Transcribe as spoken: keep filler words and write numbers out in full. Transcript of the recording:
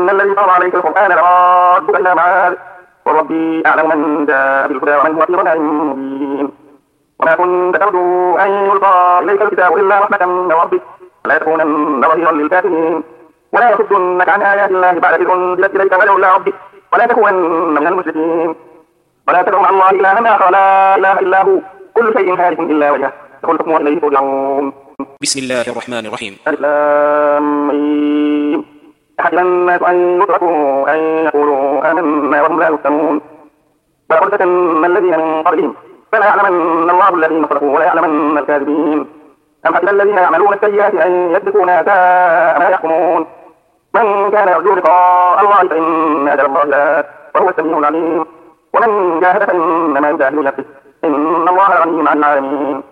إن الذي فرض عليك القرآن لرادك إلى معاد وربي أعلم من جاء بالهدى ومن هو في ضلال مبين وما كنت ترجو أن يلقى إليك الكتاب إلا رحمة من ربك فلا تكونن ظهيرا للكافرين ولا يصدنك عن آيات الله بعد إذ أنزلت إليك وادع إلى ربك ولا تكونن من المشركين ولا تدع مع الله إلها آخر لا إله إلا هو كل شيء هالك إلا وجهه له الحكم وإليه ترجعون. بسم الله الرحمن الرحيم. ألف لام ميم أحسب الناس أن يتركوا أن يقولوا آمنا وهم لا يفتنون ولقد فتنا الذين من قبلهم فلا يعلمن الله الذين صدقوا ولا يعلمن الكاذبين أم حسب الذين يعملون السيئات أن يسبقونا ساء ما يحكمون من كان يرجو لقاء الله فإن أجل الله لآت وهو السميع العليم ومن جاهد فإنما يجاهد لنفسه إن الله غني عن العالمين